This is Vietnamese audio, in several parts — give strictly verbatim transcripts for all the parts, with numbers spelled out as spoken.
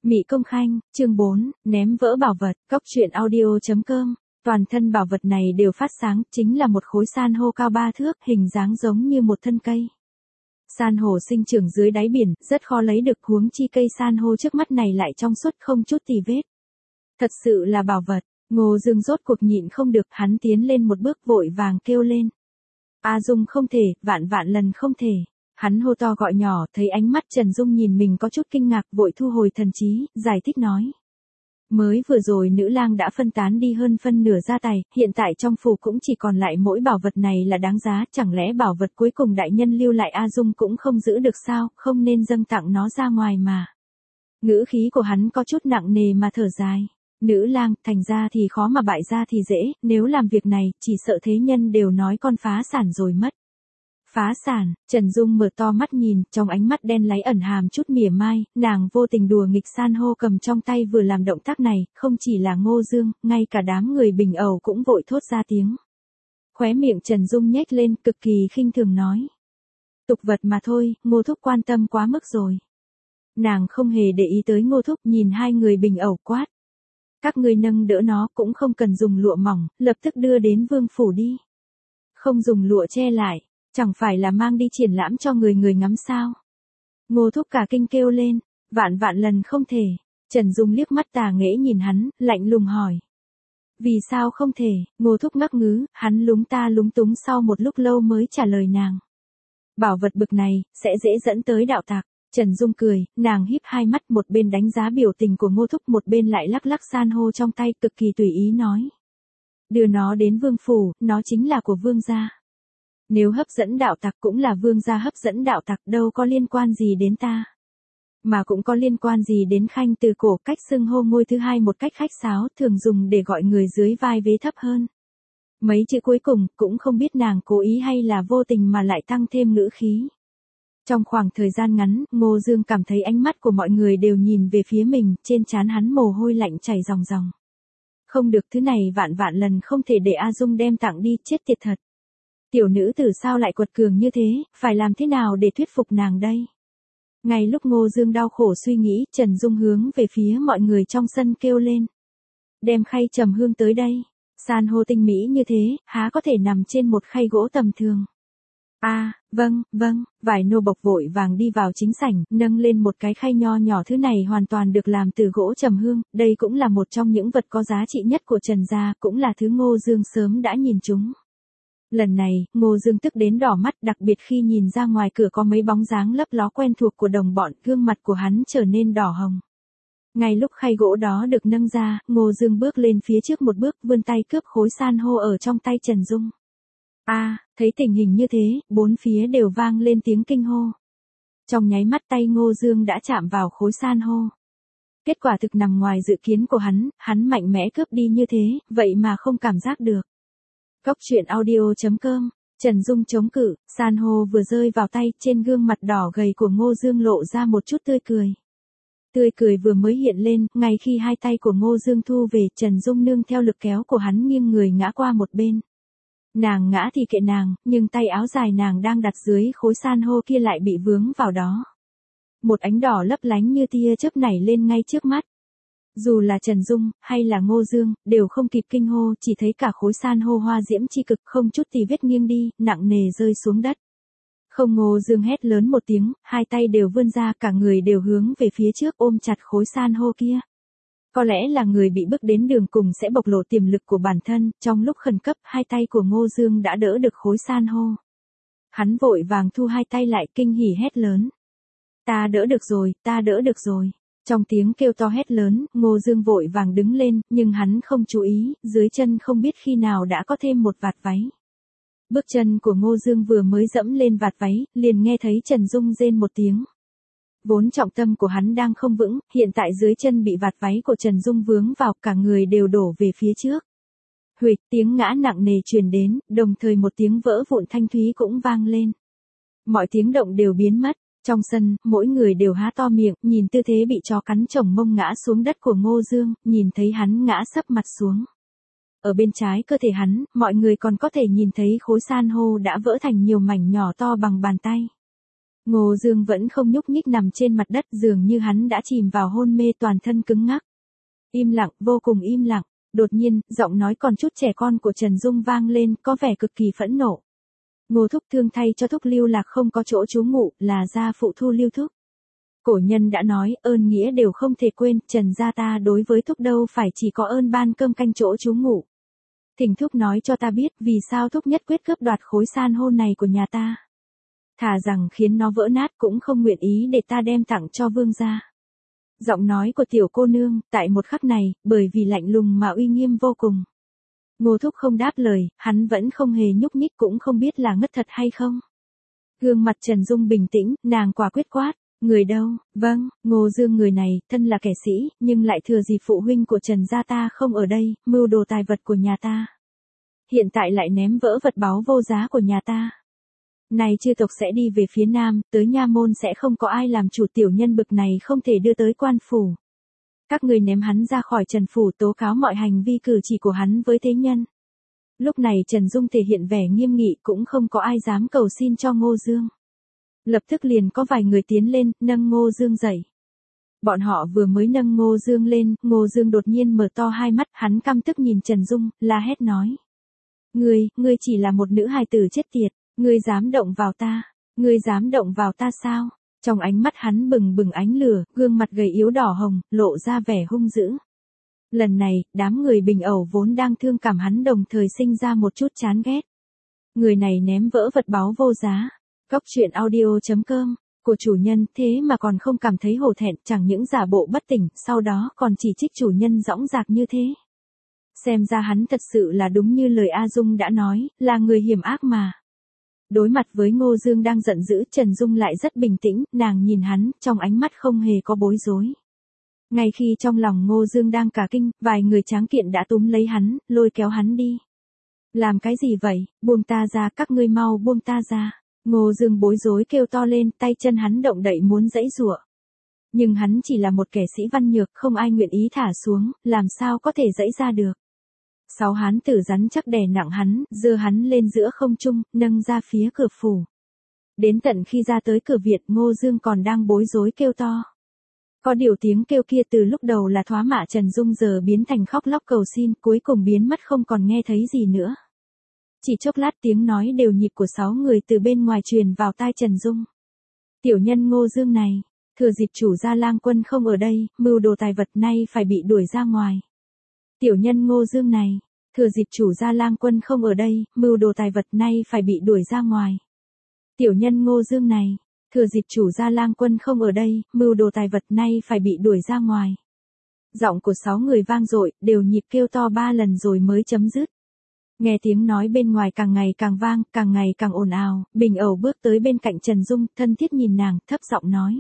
Mị Công Khanh, chương bốn, ném vỡ bảo vật, cóc truyện audio chấm com. Toàn thân bảo vật này đều phát sáng, chính là một khối san hô cao ba thước, hình dáng giống như một thân cây. San hô sinh trưởng dưới đáy biển, rất khó lấy được, huống chi cây san hô trước mắt này lại trong suốt không chút tì vết. Thật sự là bảo vật. Ngô Dương rốt cuộc nhịn không được, hắn tiến lên một bước vội vàng kêu lên. A Dung không thể, vạn vạn lần không thể. Hắn hô to gọi nhỏ, thấy ánh mắt Trần Dung nhìn mình có chút kinh ngạc, vội thu hồi thần trí, giải thích nói. Mới vừa rồi nữ lang đã phân tán đi hơn phân nửa gia tài, hiện tại trong phủ cũng chỉ còn lại mỗi bảo vật này là đáng giá, chẳng lẽ bảo vật cuối cùng đại nhân lưu lại A Dung cũng không giữ được sao, không nên dâng tặng nó ra ngoài mà. Ngữ khí của hắn có chút nặng nề mà thở dài. Nữ lang, thành ra thì khó mà bại ra thì dễ, nếu làm việc này, chỉ sợ thế nhân đều nói con phá sản rồi mất. Phá sản, Trần Dung mở to mắt nhìn, trong ánh mắt đen láy ẩn hàm chút mỉa mai, nàng vô tình đùa nghịch san hô cầm trong tay vừa làm động tác này, không chỉ là Ngô Dương, ngay cả đám người bình ẩu cũng vội thốt ra tiếng. Khóe miệng Trần Dung nhếch lên, cực kỳ khinh thường nói. Tục vật mà thôi, Ngô Thúc quan tâm quá mức rồi. Nàng không hề để ý tới Ngô Thúc, nhìn hai người bình ẩu quát. Các ngươi nâng đỡ nó cũng không cần dùng lụa mỏng, lập tức đưa đến vương phủ đi. Không dùng lụa che lại. Chẳng phải là mang đi triển lãm cho người người ngắm sao? Ngô Thúc cả kinh kêu lên, vạn vạn lần không thể. Trần Dung liếc mắt tà nghễ nhìn hắn, lạnh lùng hỏi. Vì sao không thể? Ngô Thúc ngắc ngứ, hắn lúng ta lúng túng sau một lúc lâu mới trả lời nàng. Bảo vật bực này, sẽ dễ dẫn tới đạo tặc. Trần Dung cười, nàng híp hai mắt, một bên đánh giá biểu tình của Ngô Thúc, một bên lại lắc lắc san hô trong tay, cực kỳ tùy ý nói. Đưa nó đến vương phủ, nó chính là của vương gia. Nếu hấp dẫn đạo tặc cũng là vương gia hấp dẫn đạo tặc, đâu có liên quan gì đến ta. Mà cũng có liên quan gì đến Khanh từ cổ, cách xưng hô ngôi thứ hai một cách khách sáo, thường dùng để gọi người dưới vai vế thấp hơn. Mấy chữ cuối cùng, cũng không biết nàng cố ý hay là vô tình mà lại tăng thêm ngữ khí. Trong khoảng thời gian ngắn, Ngô Dương cảm thấy ánh mắt của mọi người đều nhìn về phía mình, trên trán hắn mồ hôi lạnh chảy ròng ròng. Không được, thứ này vạn vạn lần không thể để A Dung đem tặng đi, chết tiệt thật. Tiểu nữ tử sao lại quật cường như thế, phải làm thế nào để thuyết phục nàng đây? Ngay lúc Ngô Dương đau khổ suy nghĩ, Trần Dung hướng về phía mọi người trong sân kêu lên. Đem khay trầm hương tới đây. San hô tinh mỹ như thế, há có thể nằm trên một khay gỗ tầm thường. A, à, vâng, vâng, vài nô bộc vội vàng đi vào chính sảnh, nâng lên một cái khay nho nhỏ, thứ này hoàn toàn được làm từ gỗ trầm hương, đây cũng là một trong những vật có giá trị nhất của Trần gia, cũng là thứ Ngô Dương sớm đã nhìn chúng. Lần này, Ngô Dương tức đến đỏ mắt, đặc biệt khi nhìn ra ngoài cửa có mấy bóng dáng lấp ló quen thuộc của đồng bọn, gương mặt của hắn trở nên đỏ hồng. Ngay lúc khay gỗ đó được nâng ra, Ngô Dương bước lên phía trước một bước, vươn tay cướp khối san hô ở trong tay Trần Dung. A, à, thấy tình hình như thế, bốn phía đều vang lên tiếng kinh hô. Trong nháy mắt tay Ngô Dương đã chạm vào khối san hô. Kết quả thực nằm ngoài dự kiến của hắn, hắn mạnh mẽ cướp đi như thế, vậy mà không cảm giác được. Cóc truyện audio chấm com, Trần Dung chống cự, san hô vừa rơi vào tay, trên gương mặt đỏ gầy của Ngô Dương lộ ra một chút tươi cười. Tươi cười vừa mới hiện lên, ngay khi hai tay của Ngô Dương thu về, Trần Dung nương theo lực kéo của hắn nghiêng người ngã qua một bên. Nàng ngã thì kệ nàng, nhưng tay áo dài nàng đang đặt dưới khối san hô kia lại bị vướng vào đó. Một ánh đỏ lấp lánh như tia chớp nảy lên ngay trước mắt. Dù là Trần Dung, hay là Ngô Dương, đều không kịp kinh hô, chỉ thấy cả khối san hô hoa diễm chi cực không chút tì vết nghiêng đi, nặng nề rơi xuống đất. Không, Ngô Dương hét lớn một tiếng, hai tay đều vươn ra, cả người đều hướng về phía trước ôm chặt khối san hô kia. Có lẽ là người bị bước đến đường cùng sẽ bộc lộ tiềm lực của bản thân, trong lúc khẩn cấp, hai tay của Ngô Dương đã đỡ được khối san hô. Hắn vội vàng thu hai tay lại, kinh hỉ hét lớn. Ta đỡ được rồi, ta đỡ được rồi. Trong tiếng kêu to hét lớn, Ngô Dương vội vàng đứng lên, nhưng hắn không chú ý, dưới chân không biết khi nào đã có thêm một vạt váy. Bước chân của Ngô Dương vừa mới dẫm lên vạt váy, liền nghe thấy Trần Dung rên một tiếng. Vốn trọng tâm của hắn đang không vững, hiện tại dưới chân bị vạt váy của Trần Dung vướng vào, cả người đều đổ về phía trước. Huỵch, tiếng ngã nặng nề truyền đến, đồng thời một tiếng vỡ vụn thanh thúy cũng vang lên. Mọi tiếng động đều biến mất. Trong sân, mỗi người đều há to miệng, nhìn tư thế bị chó cắn chồng mông ngã xuống đất của Ngô Dương, nhìn thấy hắn ngã sấp mặt xuống. Ở bên trái cơ thể hắn, mọi người còn có thể nhìn thấy khối san hô đã vỡ thành nhiều mảnh nhỏ to bằng bàn tay. Ngô Dương vẫn không nhúc nhích nằm trên mặt đất, dường như hắn đã chìm vào hôn mê, toàn thân cứng ngắc. Im lặng, vô cùng im lặng. Đột nhiên, giọng nói còn chút trẻ con của Trần Dung vang lên, có vẻ cực kỳ phẫn nộ. Ngô thúc thương thay cho thúc lưu lạc không có chỗ trú ngụ, là gia phụ thu lưu thúc. Cổ nhân đã nói, ơn nghĩa đều không thể quên, Trần gia ta đối với thúc đâu phải chỉ có ơn ban cơm canh chỗ trú ngụ. Thỉnh thúc nói cho ta biết, vì sao thúc nhất quyết cướp đoạt khối san hô này của nhà ta. Thà rằng khiến nó vỡ nát cũng không nguyện ý để ta đem tặng cho vương gia. Giọng nói của tiểu cô nương, tại một khắc này, bởi vì lạnh lùng mà uy nghiêm vô cùng. Ngô thúc không đáp lời, hắn vẫn không hề nhúc nhích, cũng không biết là ngất thật hay không. Gương mặt Trần Dung bình tĩnh, nàng quả quyết quát. Người đâu? Vâng, Ngô Dương người này, thân là kẻ sĩ, nhưng lại thừa dịp phụ huynh của Trần gia ta không ở đây, mưu đồ tài vật của nhà ta. Hiện tại lại ném vỡ vật báu vô giá của nhà ta. Này chư tộc sẽ đi về phía nam, tới nha môn sẽ không có ai làm chủ, tiểu nhân bực này không thể đưa tới quan phủ. Các người ném hắn ra khỏi Trần phủ, tố cáo mọi hành vi cử chỉ của hắn với thế nhân. Lúc này Trần Dung thể hiện vẻ nghiêm nghị, cũng không có ai dám cầu xin cho Ngô Dương. Lập tức liền có vài người tiến lên, nâng Ngô Dương dậy. Bọn họ vừa mới nâng Ngô Dương lên, Ngô Dương đột nhiên mở to hai mắt, hắn căm tức nhìn Trần Dung, la hét nói. Ngươi, ngươi chỉ là một nữ hài tử chết tiệt, ngươi dám động vào ta, ngươi dám động vào ta sao? Trong ánh mắt hắn bừng bừng ánh lửa, gương mặt gầy yếu đỏ hồng, lộ ra vẻ hung dữ. Lần này, đám người Bình Ẩu vốn đang thương cảm hắn đồng thời sinh ra một chút chán ghét. Người này ném vỡ vật báu vô giá. Góc truyện audio chấm com, của chủ nhân, thế mà còn không cảm thấy hổ thẹn, chẳng những giả bộ bất tỉnh, sau đó còn chỉ trích chủ nhân dõng dạc như thế. Xem ra hắn thật sự là đúng như lời A Dung đã nói, là người hiểm ác mà. Đối mặt với Ngô Dương đang giận dữ, Trần Dung lại rất bình tĩnh, nàng nhìn hắn, trong ánh mắt không hề có bối rối. Ngay khi trong lòng Ngô Dương đang cả kinh, vài người tráng kiện đã túm lấy hắn, lôi kéo hắn đi. Làm cái gì vậy, buông ta ra, các ngươi mau buông ta ra. Ngô Dương bối rối kêu to lên, tay chân hắn động đậy muốn giãy giụa. Nhưng hắn chỉ là một kẻ sĩ văn nhược, không ai nguyện ý thả xuống, làm sao có thể giãy ra được. Sáu hán tử rắn chắc đè nặng hắn, giơ hắn lên giữa không trung, nâng ra phía cửa phủ. Đến tận khi ra tới cửa viện, Ngô Dương còn đang bối rối kêu to. Có điều tiếng kêu kia từ lúc đầu là thoá mạ Trần Dung giờ biến thành khóc lóc cầu xin, cuối cùng biến mất không còn nghe thấy gì nữa. Chỉ chốc lát tiếng nói đều nhịp của sáu người từ bên ngoài truyền vào tai Trần Dung. Tiểu nhân Ngô Dương này, thừa dịp chủ gia Lang Quân không ở đây, mưu đồ tài vật nay phải bị đuổi ra ngoài. Tiểu nhân Ngô Dương này, thừa dịp chủ gia Lang Quân không ở đây, mưu đồ tài vật nay phải bị đuổi ra ngoài. Tiểu nhân Ngô Dương này, thừa dịp chủ gia Lang Quân không ở đây, mưu đồ tài vật nay phải bị đuổi ra ngoài. Giọng của sáu người vang dội, đều nhịp kêu to ba lần rồi mới chấm dứt. Nghe tiếng nói bên ngoài càng ngày càng vang, càng ngày càng ồn ào, Bình Ẩu bước tới bên cạnh Trần Dung, thân thiết nhìn nàng, thấp giọng nói.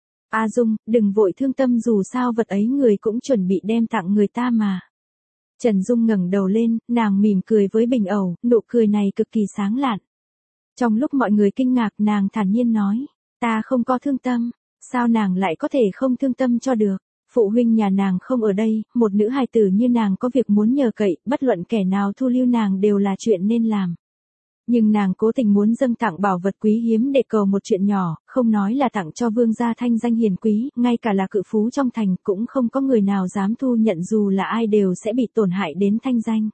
A Dung, đừng vội thương tâm, dù sao vật ấy người cũng chuẩn bị đem tặng người ta mà. Trần Dung ngẩng đầu lên, nàng mỉm cười với Bình Ẩu, nụ cười này cực kỳ sáng lạn. Trong lúc mọi người kinh ngạc, nàng thản nhiên nói, ta không có thương tâm, sao nàng lại có thể không thương tâm cho được. Phụ huynh nhà nàng không ở đây, một nữ hài tử như nàng có việc muốn nhờ cậy, bất luận kẻ nào thu lưu nàng đều là chuyện nên làm. Nhưng nàng cố tình muốn dâng tặng bảo vật quý hiếm để cầu một chuyện nhỏ, không nói là tặng cho vương gia thanh danh hiền quý, ngay cả là cự phú trong thành cũng không có người nào dám thu nhận, dù là ai đều sẽ bị tổn hại đến thanh danh.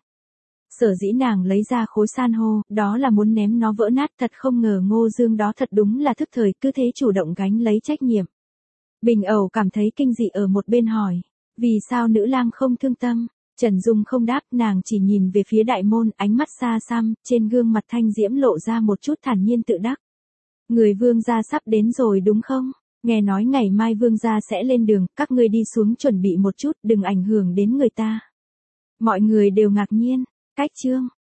Sở dĩ nàng lấy ra khối san hô, đó là muốn ném nó vỡ nát, thật không ngờ Ngô Dương đó thật đúng là thức thời, cứ thế chủ động gánh lấy trách nhiệm. Bình Ẩu cảm thấy kinh dị ở một bên hỏi, vì sao nữ lang không thương tâm? Trần Dung không đáp, nàng chỉ nhìn về phía đại môn, ánh mắt xa xăm, trên gương mặt thanh diễm lộ ra một chút thản nhiên tự đắc. Người vương gia sắp đến rồi đúng không? Nghe nói ngày mai vương gia sẽ lên đường, các ngươi đi xuống chuẩn bị một chút, đừng ảnh hưởng đến người ta. Mọi người đều ngạc nhiên, cách chương.